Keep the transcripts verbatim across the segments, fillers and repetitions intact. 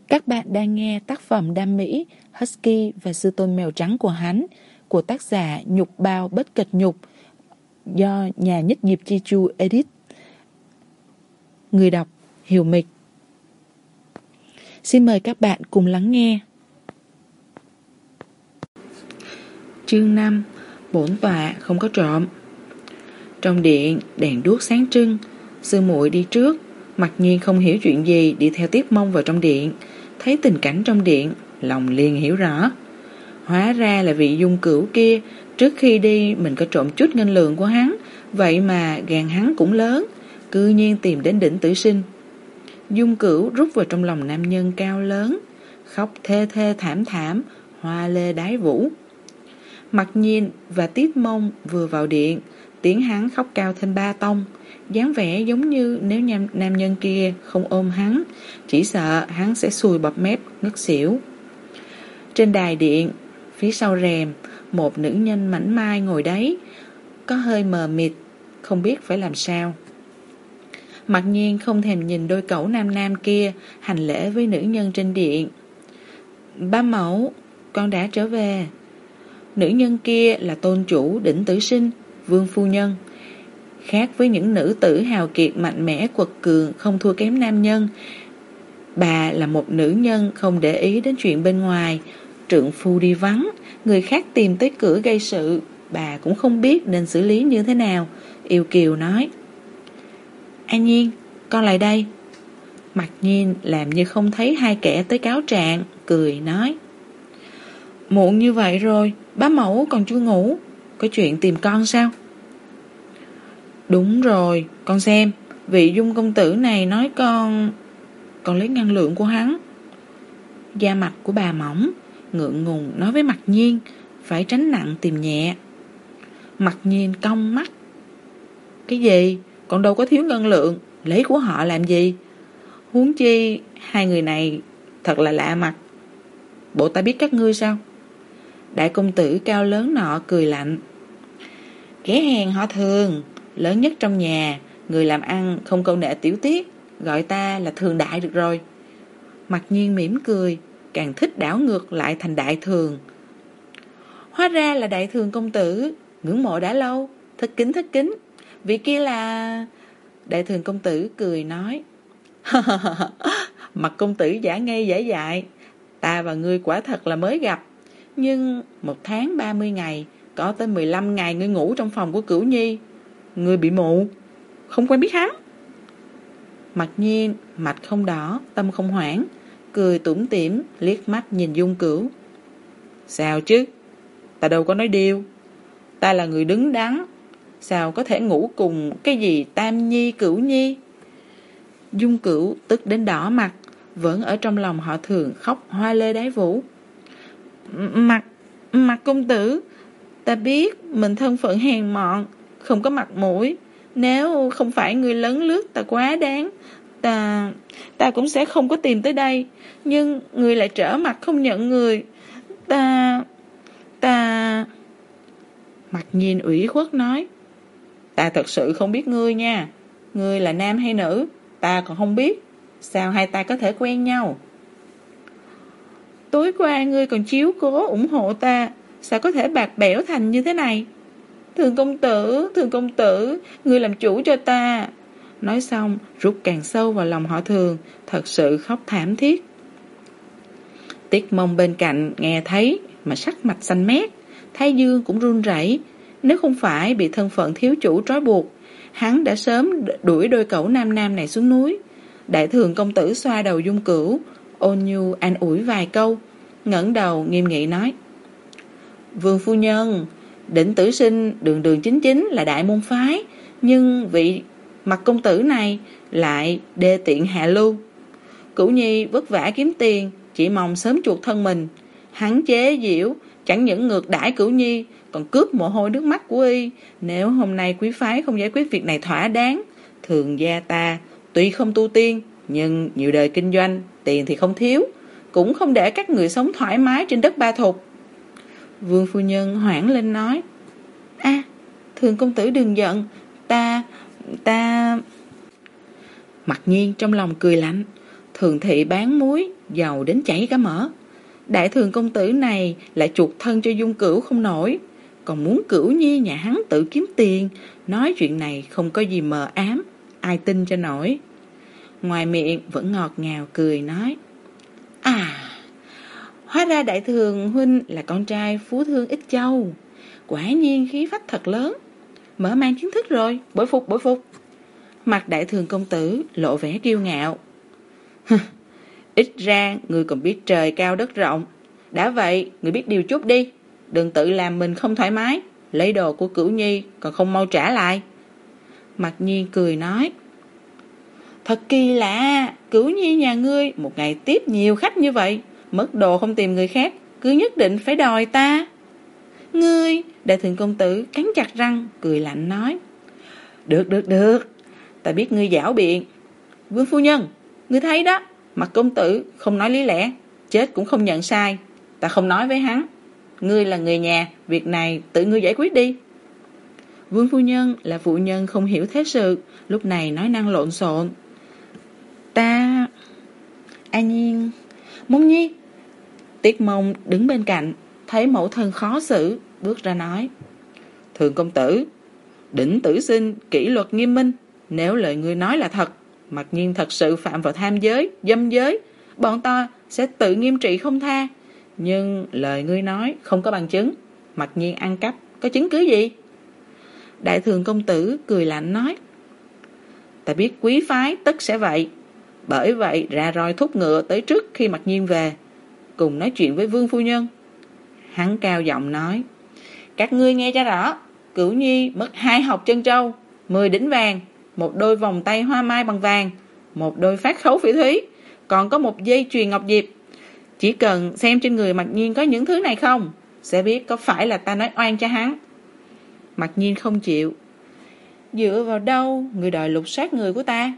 Các bạn đang nghe tác phẩm đam mỹ Husky và sư tôn mèo trắng của hắn của tác giả Nhục Bao Bất Kịch Nhục do nhà nhất nghiệp Chi Chu edit. Người đọc Hiểu Mịch. Xin mời các bạn cùng lắng nghe. Chương năm. Bổn tọa không có trộm. Trong điện, đèn đuốc sáng trưng. Sư muội đi trước, mặc nhiên không hiểu chuyện gì, đi theo Tiết Mông vào trong điện. Thấy tình cảnh trong điện, lòng liền hiểu rõ. Hóa ra là vị Dung Cửu kia, trước khi đi mình có trộm chút ngân lượng của hắn, vậy mà gan hắn cũng lớn, cư nhiên tìm đến đỉnh Tử Sinh. Dung Cửu rút vào trong lòng nam nhân cao lớn, khóc thê thê thảm thảm, hoa lê đái vũ. Mặc nhiên và Tiết Mông vừa vào điện, tiếng hắn khóc cao thêm ba tông, dáng vẻ giống như nếu nam, nam nhân kia không ôm hắn, chỉ sợ hắn sẽ sùi bọt mép ngất xỉu. Trên đài điện, phía sau rèm, một nữ nhân mảnh mai ngồi đấy, có hơi mờ mịt, không biết phải làm sao. Mặc nhiên không thèm nhìn đôi cẩu nam nam kia, hành lễ với nữ nhân trên điện. Ba mẫu, con đã trở về. Nữ nhân kia là tôn chủ đỉnh Tử Sinh, Vương phu nhân. Khác với những nữ tử hào kiệt mạnh mẽ quật cường không thua kém nam nhân, bà là một nữ nhân không để ý đến chuyện bên ngoài. Trượng phu đi vắng, người khác tìm tới cửa gây sự, bà cũng không biết nên xử lý như thế nào. Yêu kiều nói: An Nhiên, con lại đây. Mặc nhiên làm như không thấy hai kẻ tới cáo trạng, cười nói: Muộn như vậy rồi, bá mẫu còn chưa ngủ, có chuyện tìm con sao? Đúng rồi, con xem, vị Dung công tử này nói con Con lấy ngân lượng của hắn. Da mặt của bà mỏng, ngượng ngùng nói với Mặc nhiên, phải tránh nặng tìm nhẹ. Mặc nhiên cong mắt: Cái gì? Con đâu có thiếu ngân lượng, lấy của họ làm gì? Huống chi hai người này thật là lạ mặt. Bộ ta biết các ngươi sao? Đại công tử cao lớn nọ cười lạnh: Kẻ hèn họ Thường, lớn nhất trong nhà, người làm ăn không câu nệ tiểu tiết, gọi ta là Thường đại được rồi. Mặc nhiên mỉm cười, càng thích đảo ngược lại thành Đại Thường. Hóa ra là Đại Thường công tử, ngưỡng mộ đã lâu, thất kính thất kính. Vị kia là... Đại Thường công tử cười nói: Mặt công tử giả ngây giả dại, ta và ngươi quả thật là mới gặp. Nhưng một tháng ba mươi ngày, có tới mười lăm ngày ngươi ngủ trong phòng của Cửu Nhi. Ngươi bị mụ, không quen biết hắn. Mặc nhiên mặt không đỏ, tâm không hoảng, cười tủm tỉm liếc mắt nhìn Dung Cửu. Sao chứ, ta đâu có nói điêu. Ta là người đứng đắn, sao có thể ngủ cùng cái gì Tam Nhi Cửu Nhi. Dung Cửu tức đến đỏ mặt, vẫn ở trong lòng họ Thường khóc hoa lê đái vũ. Mặt, mặt công tử, ta biết mình thân phận hèn mọn, không có mặt mũi. Nếu không phải người lấn lướt ta quá đáng, Ta Ta cũng sẽ không có tìm tới đây. Nhưng người lại trở mặt không nhận người. Ta Ta Mặc nhiên ủy khuất nói: Ta thật sự không biết ngươi nha. Ngươi là nam hay nữ, ta còn không biết. Sao hai ta có thể quen nhau? Tối qua ngươi còn chiếu cố ủng hộ ta, sao có thể bạc bẽo thành như thế này? Thường công tử, thường công tử, ngươi làm chủ cho ta. Nói xong rút càng sâu vào lòng họ Thường, thật sự khóc thảm thiết. Tiết Mông bên cạnh nghe thấy mà sắc mặt xanh mét, thái dương cũng run rẩy. Nếu không phải bị thân phận thiếu chủ trói buộc, hắn đã sớm đuổi đôi cẩu nam nam này xuống núi. Đại Thường công tử xoa đầu Dung Cửu, ôn nhu an ủi vài câu, ngẩng đầu nghiêm nghị nói: Vương phu nhân, đỉnh Tử Sinh đường đường chính chính là đại môn phái, nhưng vị Mặc công tử này lại đê tiện hạ lưu. Cửu Nhi vất vả kiếm tiền, chỉ mong sớm chuộc thân mình. Hắn chế giễu, chẳng những ngược đãi Cửu Nhi, còn cướp mồ hôi nước mắt của y. Nếu hôm nay quý phái không giải quyết việc này thỏa đáng, Thường gia ta tuy không tu tiên, nhưng nhiều đời kinh doanh, tiền thì không thiếu, cũng không để các người sống thoải mái trên đất Ba Thục. Vương phu nhân hoảng lên nói: A, à, Thường công tử đừng giận, ta Ta Mặc nhiên trong lòng cười lạnh: thường thị bán muối, giàu đến chảy cả mỡ. Đại thường công tử này lại chuộc thân cho Dung Cửu không nổi, còn muốn Cửu Nhi nhà hắn tự kiếm tiền. Nói chuyện này không có gì mờ ám, ai tin cho nổi. Ngoài miệng vẫn ngọt ngào cười nói: À, hóa ra đại thường huynh là con trai phú thương Ích Châu, quả nhiên khí phách thật lớn, mở mang kiến thức rồi, bội phục bội phục. Mặt đại thường công tử lộ vẻ kiêu ngạo: Ít ra người còn biết trời cao đất rộng. Đã vậy người biết điều chút đi, đừng tự làm mình không thoải mái, lấy đồ của Cửu Nhi còn không mau trả lại. Mặc Nhiên cười nói: Thật kỳ lạ, Cửu Nhi nhà ngươi một ngày tiếp nhiều khách như vậy, mất đồ không tìm người khác, cứ nhất định phải đòi ta. Ngươi, đại thường công tử cắn chặt răng, cười lạnh nói: Được được được, ta biết ngươi giảo biện. Vương phu nhân, ngươi thấy đó, Mặt công tử không nói lý lẽ, chết cũng không nhận sai. Ta không nói với hắn. Ngươi là người nhà, việc này tự ngươi giải quyết đi. Vương phu nhân là phụ nhân không hiểu thế sự, lúc này nói năng lộn xộn. Ta... A Nhiên... Mông Nhi... Tiết Mông đứng bên cạnh, thấy mẫu thân khó xử, bước ra nói: Thường công tử, Đỉnh Tử Sinh kỷ luật nghiêm minh, nếu lời ngươi nói là thật, Mặc Nhiên thật sự phạm vào tham giới, dâm giới, bọn ta sẽ tự nghiêm trị không tha. Nhưng lời ngươi nói không có bằng chứng, Mặc Nhiên ăn cắp, có chứng cứ gì? Đại thường công tử cười lạnh nói: Ta biết quý phái tất sẽ vậy, bởi vậy ra roi thúc ngựa tới trước khi Mặc Nhiên về, cùng nói chuyện với Vương phu nhân. Hắn cao giọng nói: Các ngươi nghe cho rõ, Cửu Nhi mất hai hộp trân châu, mười đỉnh vàng, một đôi vòng tay hoa mai bằng vàng, một đôi phát khấu phỉ thúy, còn có một dây chuyền ngọc diệp. Chỉ cần xem trên người Mặc Nhiên có những thứ này không, sẽ biết có phải là ta nói oan cho hắn. Mặc Nhiên không chịu. Dựa vào đâu người đòi lục soát người của ta?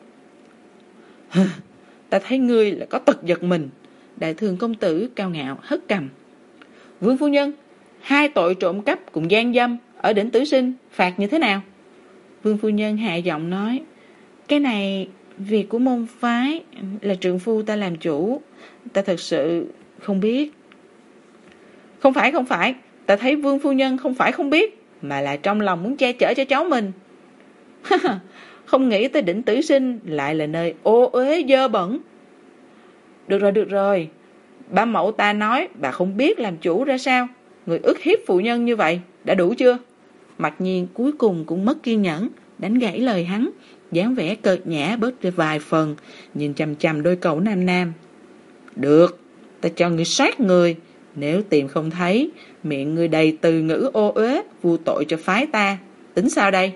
Ta thấy ngươi là có tật giật mình. Đại thường công tử cao ngạo hất cằm. Vương phu nhân, hai tội trộm cắp cùng gian dâm ở Đỉnh Tử Sinh phạt như thế nào? Vương phu nhân hạ giọng nói: Cái này việc của môn phái, là trượng phu ta làm chủ, ta thật sự không biết. Không phải không phải, ta thấy Vương phu nhân không phải không biết, mà là trong lòng muốn che chở cho cháu mình. Không nghĩ tới Đỉnh Tử Sinh lại là nơi ô uế dơ bẩn. Được rồi được rồi, ba mẫu ta nói bà không biết làm chủ ra sao, người ức hiếp phụ nhân như vậy đã đủ chưa? Mặc Nhiên cuối cùng cũng mất kiên nhẫn, đánh gãy lời hắn, dáng vẻ cợt nhã bớt đi vài phần, nhìn chằm chằm đôi cậu nam nam. Được, ta cho ngươi soát người, nếu tìm không thấy, miệng ngươi đầy từ ngữ ô uế vu tội cho phái ta, tính sao đây?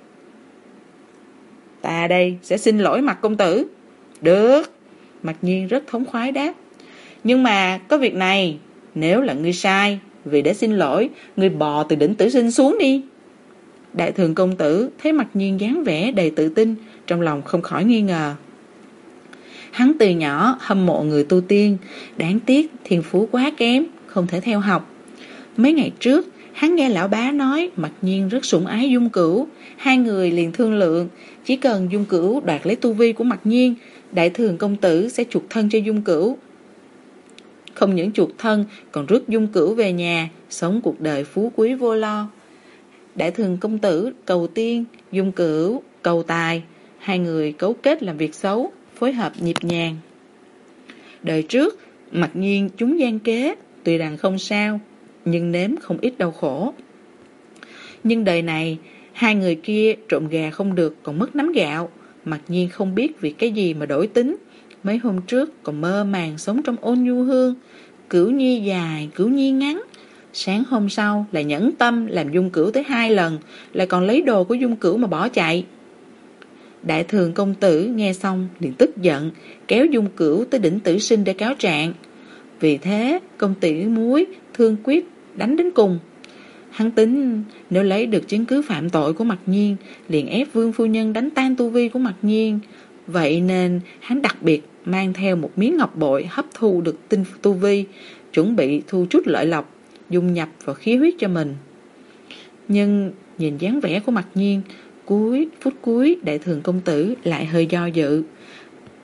Ta đây sẽ xin lỗi Mặc công tử. Được, Mặc Nhiên rất thống khoái đáp. Nhưng mà có việc này, nếu là ngươi sai, vì để xin lỗi, ngươi bò từ Đỉnh Tử Sinh xuống đi. Đại thường công tử thấy Mặc Nhiên dáng vẻ đầy tự tin, trong lòng không khỏi nghi ngờ. Hắn từ nhỏ hâm mộ người tu tiên, đáng tiếc thiên phú quá kém, không thể theo học. Mấy ngày trước, hắn nghe lão bá nói Mặc Nhiên rất sủng ái Dung Cửu, hai người liền thương lượng, chỉ cần Dung Cửu đoạt lấy tu vi của Mặc Nhiên, đại thường công tử sẽ chuộc thân cho Dung Cửu. Không những chuộc thân, còn rước Dung Cửu về nhà, sống cuộc đời phú quý vô lo. Đại thường công tử cầu tiên, Dung Cửu cầu tài, hai người cấu kết làm việc xấu, phối hợp nhịp nhàng. Đời trước, Mặc Nhiên chúng gian kế, tuy rằng không sao, nhưng nếm không ít đau khổ. Nhưng đời này, hai người kia trộm gà không được còn mất nắm gạo. Mặc Nhiên không biết vì cái gì mà đổi tính. Mấy hôm trước còn mơ màng sống trong ôn nhu hương, Cửu Nhi dài, Cửu Nhi ngắn. Sáng hôm sau lại nhẫn tâm làm Dung Cửu tới hai lần, lại còn lấy đồ của Dung Cửu mà bỏ chạy. Đại thường công tử nghe xong liền tức giận, kéo Dung Cửu tới Đỉnh Tử Sinh để cáo trạng. Vì thế công tử muối thương quyết đánh đến cùng. Hắn tính nếu lấy được chứng cứ phạm tội của Mặc Nhiên, liền ép Vương phu nhân đánh tan tu vi của Mặc Nhiên. Vậy nên hắn đặc biệt mang theo một miếng ngọc bội hấp thu được tinh tu vi, chuẩn bị thu chút lợi lộc, dung nhập vào khí huyết cho mình. Nhưng nhìn dáng vẻ của Mặc Nhiên, cuối phút cuối đại thường công tử lại hơi do dự.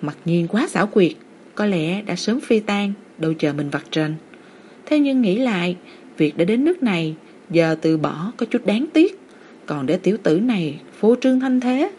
Mặc Nhiên quá xảo quyệt, có lẽ đã sớm phi tan, đâu chờ mình vạch trần. Thế nhưng nghĩ lại, việc đã đến nước này, giờ từ bỏ có chút đáng tiếc, còn để tiểu tử này phô trương thanh thế.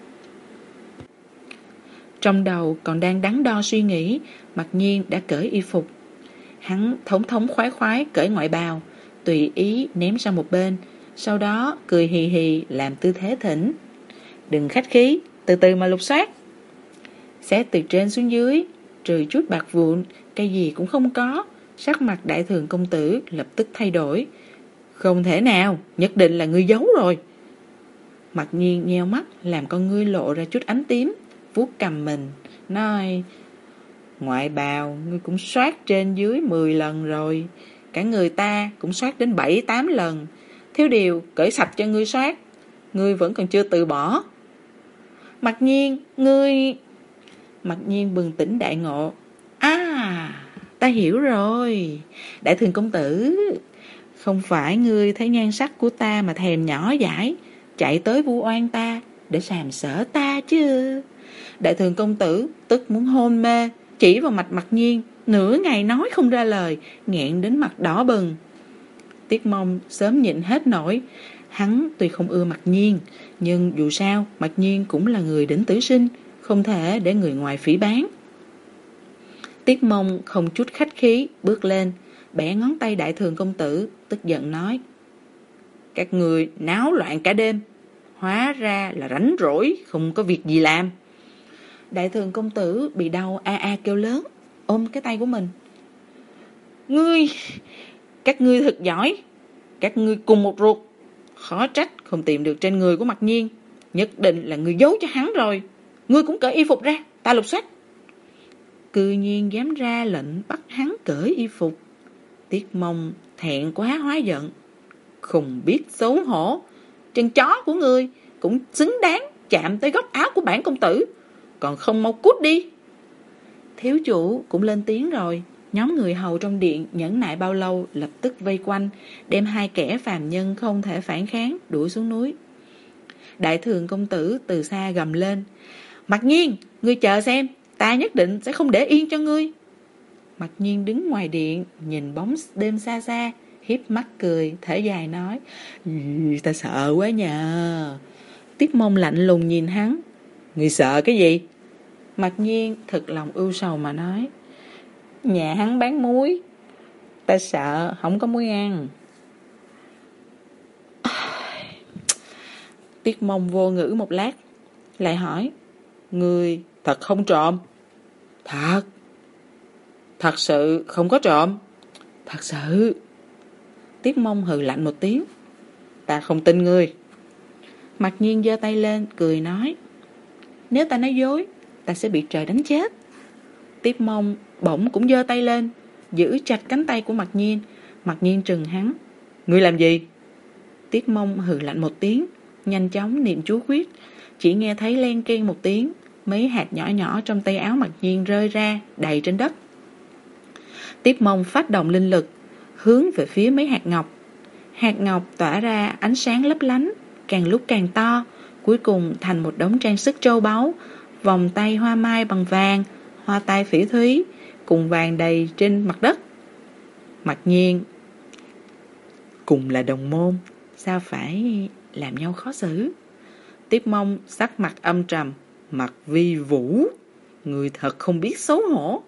Trong đầu còn đang đắn đo suy nghĩ, Mặc Nhiên đã cởi y phục. Hắn thống thống khoái khoái cởi ngoại bào, tùy ý ném sang một bên, sau đó cười hì hì làm tư thế thỉnh. Đừng khách khí, từ từ mà lục soát. Xét từ trên xuống dưới, trừ chút bạc vụn, cái gì cũng không có. Sắc mặt Đại Thường công tử lập tức thay đổi. Không thể nào, nhất định là ngươi giấu rồi. Mặc Nhiên nheo mắt, làm con ngươi lộ ra chút ánh tím, vuốt cằm mình, nói: ngoại bào ngươi cũng soát trên dưới mười lần rồi, cả người ta cũng soát đến bảy tám lần, thiếu điều cởi sạch cho ngươi soát, ngươi vẫn còn chưa từ bỏ. Mặc Nhiên, ngươi... Mặc Nhiên bừng tỉnh đại ngộ. À, ta hiểu rồi. Đại Thường công tử, không phải ngươi thấy nhan sắc của ta mà thèm nhỏ dãi, chạy tới vu oan ta để sàm sỡ ta chứ. Đại Thường công tử tức muốn hôn mê, chỉ vào mạch Mặc Nhiên, nửa ngày nói không ra lời, nghẹn đến mặt đỏ bừng. Tiết Mông sớm nhịn hết nổi. Hắn tuy không ưa Mặc Nhiên, nhưng dù sao Mặc Nhiên cũng là người đỉnh tử sinh, không thể để người ngoài phỉ báng. Tiết Mông không chút khách khí bước lên, bẻ ngón tay Đại Thường công tử, tức giận nói: các người náo loạn cả đêm, hóa ra là rảnh rỗi không có việc gì làm. Đại Thường công tử bị đau a a kêu lớn, ôm cái tay của mình. Ngươi, các ngươi thật giỏi, các ngươi cùng một ruột, khó trách không tìm được trên người của Mặc Nhiên, nhất định là ngươi giấu cho hắn rồi. Ngươi cũng cởi y phục ra, ta lục soát. Cư nhiên dám ra lệnh bắt hắn cởi y phục. Tiết Mông thẹn quá hóa giận. Không biết xấu hổ, chân chó của ngươi cũng xứng đáng chạm tới góc áo của bản công tử, còn không mau cút đi. Thiếu chủ cũng lên tiếng rồi. Nhóm người hầu trong điện nhẫn nại bao lâu lập tức vây quanh, đem hai kẻ phàm nhân không thể phản kháng đuổi xuống núi. Đại Thường công tử từ xa gầm lên: Mặc Nhiên, ngươi chờ xem, ta nhất định sẽ không để yên cho ngươi. Mặc Nhiên đứng ngoài điện, nhìn bóng đêm xa xa, hiếp mắt cười, thở dài nói: ta sợ quá nhờ. Tiết Mông lạnh lùng nhìn hắn: ngươi sợ cái gì? Mặc Nhiên thực lòng ưu sầu mà nói: nhà hắn bán muối, ta sợ không có muối ăn. Tiết Mông vô ngữ một lát, lại hỏi: ngươi thật không trộm? Thật. Thật sự không có trộm? Thật sự. Tiết Mông hừ lạnh một tiếng: ta không tin ngươi. Mặc Nhiên giơ tay lên cười nói: nếu ta nói dối, ta sẽ bị trời đánh chết. Tiết Mông bỗng cũng giơ tay lên, giữ chặt cánh tay của Mặc Nhiên. Mặc Nhiên trừng hắn: ngươi làm gì? Tiết Mông hừ lạnh một tiếng, nhanh chóng niệm chú quyết. Chỉ nghe thấy len keng một tiếng, mấy hạt nhỏ nhỏ trong tay áo Mặc Nhiên rơi ra đầy trên đất. Tiết Mông phát động linh lực, hướng về phía mấy hạt ngọc. Hạt ngọc tỏa ra ánh sáng lấp lánh, càng lúc càng to, cuối cùng thành một đống trang sức châu báu, vòng tay hoa mai bằng vàng, hoa tai phỉ thúy, cùng vàng đầy trên mặt đất. Mặc Nhiên: cùng là đồng môn, sao phải làm nhau khó xử? Tiết Mông sắc mặt âm trầm: Mặc Vi Vũ, người thật không biết xấu hổ.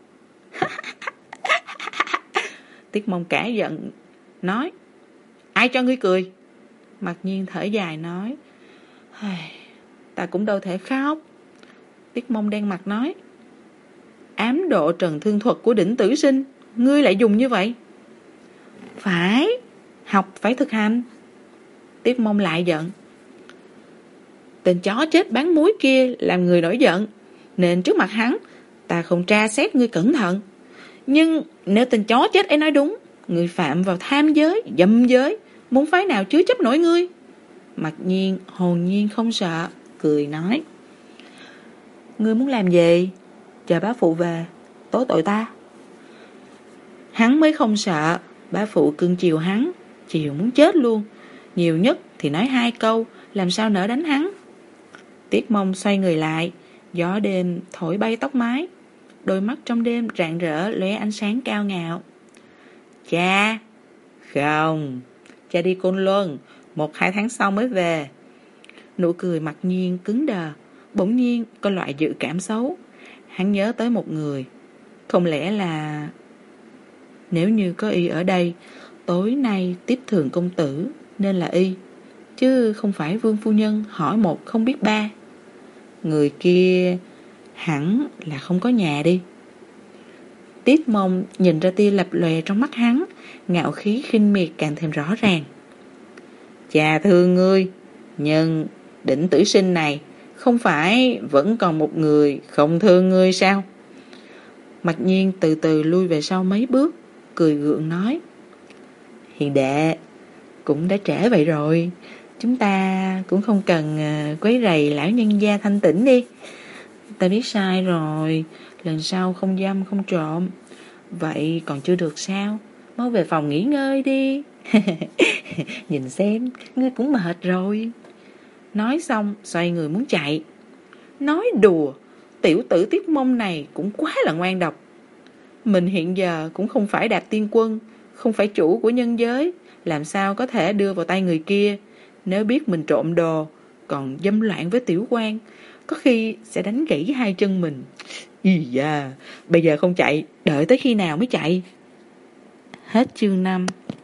Tiết Mông cả giận nói: ai cho ngươi cười? Mặc Nhiên thở dài nói: ta cũng đâu thể khóc. Tiết Mông đen mặt nói: ám độ trần thương thuật của đỉnh tử sinh, ngươi lại dùng như vậy? Phải, học phải thực hành. Tiết Mông lại giận: tên chó chết bán muối kia làm người nổi giận, nên trước mặt hắn ta không tra xét ngươi cẩn thận. Nhưng nếu tên chó chết ấy nói đúng, ngươi phạm vào tham giới, dâm giới, muốn phái nào chứa chấp nổi ngươi? Mặc Nhiên hồn nhiên không sợ, cười nói: ngươi muốn làm gì? Chờ bá phụ về tố tội ta. Hắn mới không sợ, bá phụ cưng chiều hắn, chiều muốn chết luôn. Nhiều nhất thì nói hai câu, làm sao nỡ đánh hắn. Tiết Mông xoay người lại, gió đêm thổi bay tóc mái, đôi mắt trong đêm rạng rỡ lóe ánh sáng cao ngạo. Cha? Không, cha đi Côn Luân, một hai tháng sau mới về. Nụ cười Mặc Nhiên cứng đờ, bỗng nhiên có loại dự cảm xấu. Hắn nhớ tới một người. Không lẽ là... Nếu như có y ở đây, tối nay tiếp thường công tử nên là y, chứ không phải Vương phu nhân hỏi một không biết ba. Người kia hẳn là không có nhà đi. Tiết Mông nhìn ra tia lập lòe trong mắt hắn, ngạo khí khinh miệt càng thêm rõ ràng. Cha thương ngươi, nhưng Đỉnh Tử Sinh này không phải vẫn còn một người không thương ngươi sao? Mặc Nhiên từ từ lui về sau mấy bước, cười gượng nói. Hiền đệ, cũng đã trễ vậy rồi, chúng ta cũng không cần quấy rầy lão nhân gia thanh tĩnh đi. Ta biết sai rồi, lần sau không dâm không trộm. Vậy còn chưa được sao? Mau về phòng nghỉ ngơi đi. Nhìn xem, ngươi cũng mệt rồi. Nói xong xoay người muốn chạy. Nói đùa, tiểu tử Tiết Mông này cũng quá là ngoan độc. Mình hiện giờ cũng không phải Đạt Tiên Quân, không phải chủ của nhân giới, làm sao có thể đưa vào tay người kia. Nếu biết mình trộm đồ, còn dâm loạn với tiểu quan, có khi sẽ đánh gãy hai chân mình. Ý da, bây giờ không chạy, đợi tới khi nào mới chạy? Hết chương năm.